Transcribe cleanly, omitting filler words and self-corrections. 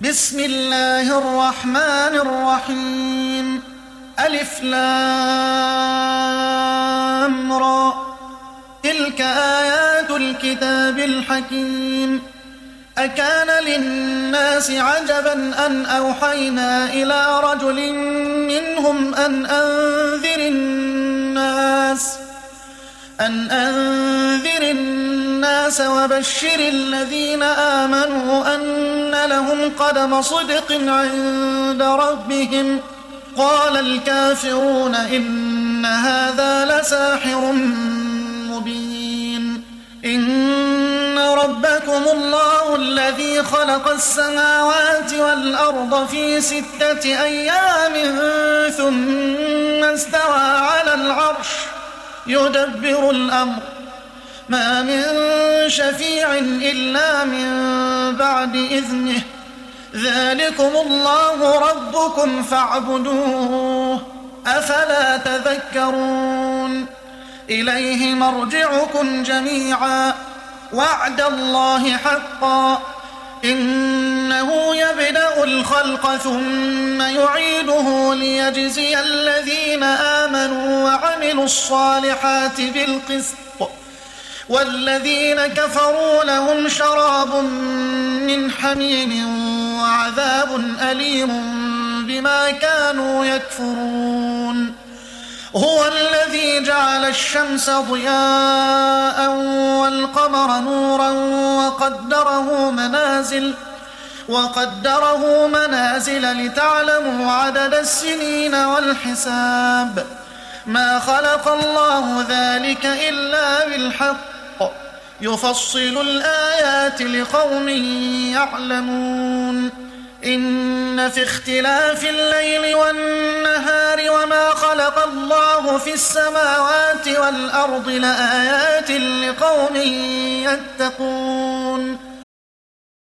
بسم الله الرحمن الرحيم. ألف لام را، تلك آيات الكتاب الحكيم. أكان للناس عجبا أن أوحينا إلى رجل منهم أن أنذر الناس وبشر الذين آمنوا أن لهم قدم صدق عند ربهم. قال الكافرون إن هذا لساحر مبين. إن ربكم الله الذي خلق السماوات والأرض في 6 أيام ثم استوى على العرش يدبر الأمر، ما من شفيع إلا من بعد إذنه. ذلكم الله ربكم فاعبدوه، أفلا تذكرون. إليه مرجعكم جميعا، وعد الله حقا. إنه يبدأ الخلق ثم يعيده ليجزي الذين آمنوا وعملوا الصالحات بالقسط، والذين كفروا لهم شراب من حميم وعذاب أليم بما كانوا يكفرون. هو الذي جعل الشمس ضياء والقمر نورا وقدره منازل لتعلموا عدد السنين والحساب. ما خلق الله ذلك إلا بالحق، يفصل الآيات لقوم يعلمون. إن في اختلاف الليل والنهار وما خلق الله في السماوات والأرض لآيات لقوم يتقون.